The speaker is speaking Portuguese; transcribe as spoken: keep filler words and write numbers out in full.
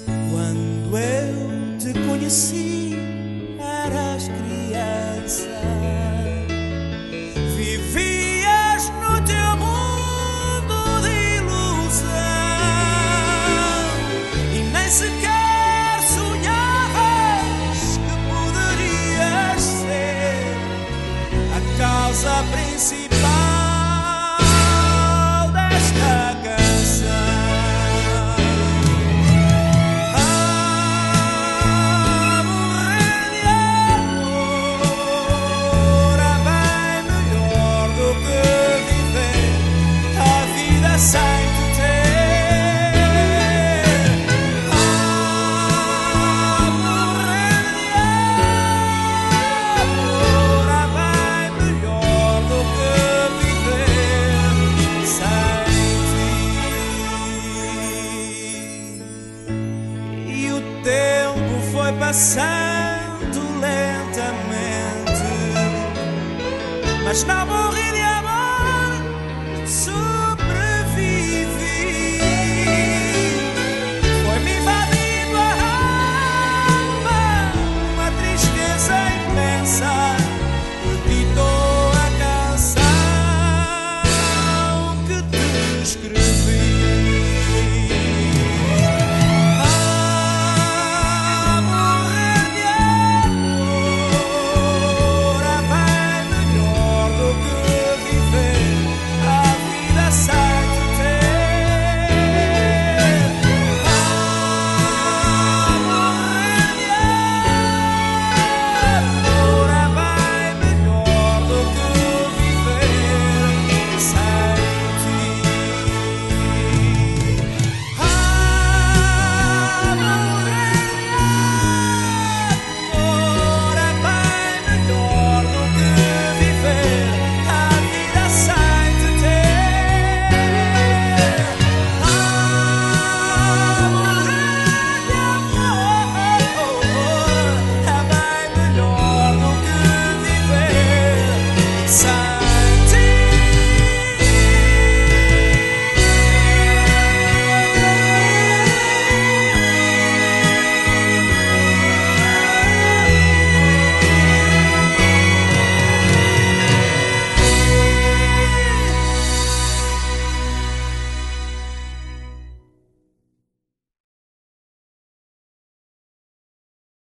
Quando eu te conheci, eras criança. Vivias no teu mundo de ilusão e nem sequer sonhavas que poderias ser a causa principal desta canção. Sem te ter, ah, morrer de amor é bem melhor do que viver sem ti. E o tempo foi passando lentamente, mas não morri de